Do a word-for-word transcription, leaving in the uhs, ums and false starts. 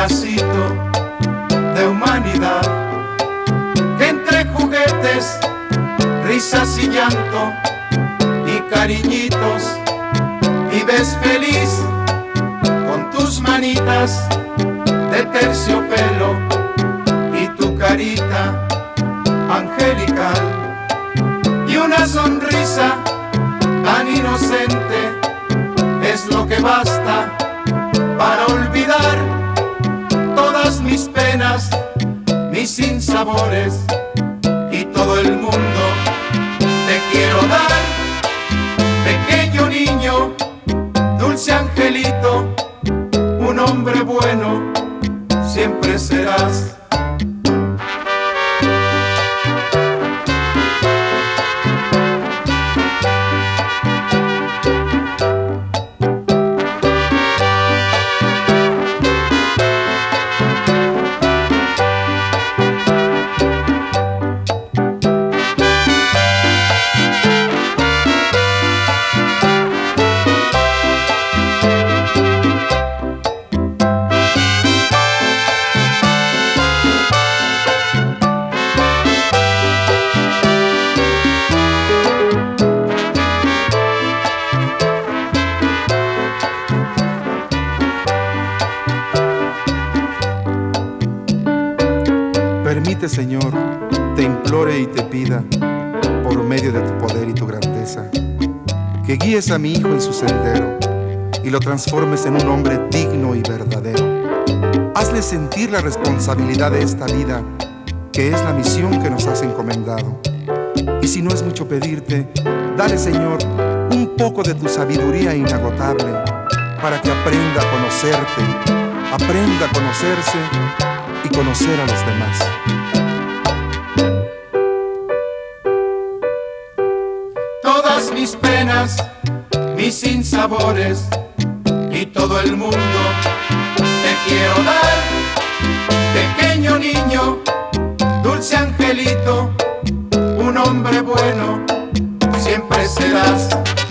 pedacito de humanidad, que entre juguetes, risas y llanto y cariñitos vives feliz con tus manitas de terciopelo y tu carita angelical y una sonrisa tan inocente es lo que basta para olvidar todas mis penas, mis sinsabores y todo el mundo te quiero dar, pequeño niño, dulce angelito, un hombre bueno siempre serás. Permite, Señor, te implore y te pida, por medio de tu poder y tu grandeza, que guíes a mi hijo en su sendero y lo transformes en un hombre digno y verdadero. Hazle sentir la responsabilidad de esta vida, que es la misión que nos has encomendado. Y si no es mucho pedirte, dale, Señor, un poco de tu sabiduría inagotable, para que aprenda a conocerte, aprenda a conocerse y conocer a los demás. Todas mis penas, mis sinsabores y todo el mundo te quiero dar, pequeño niño, dulce angelito, un hombre bueno siempre serás.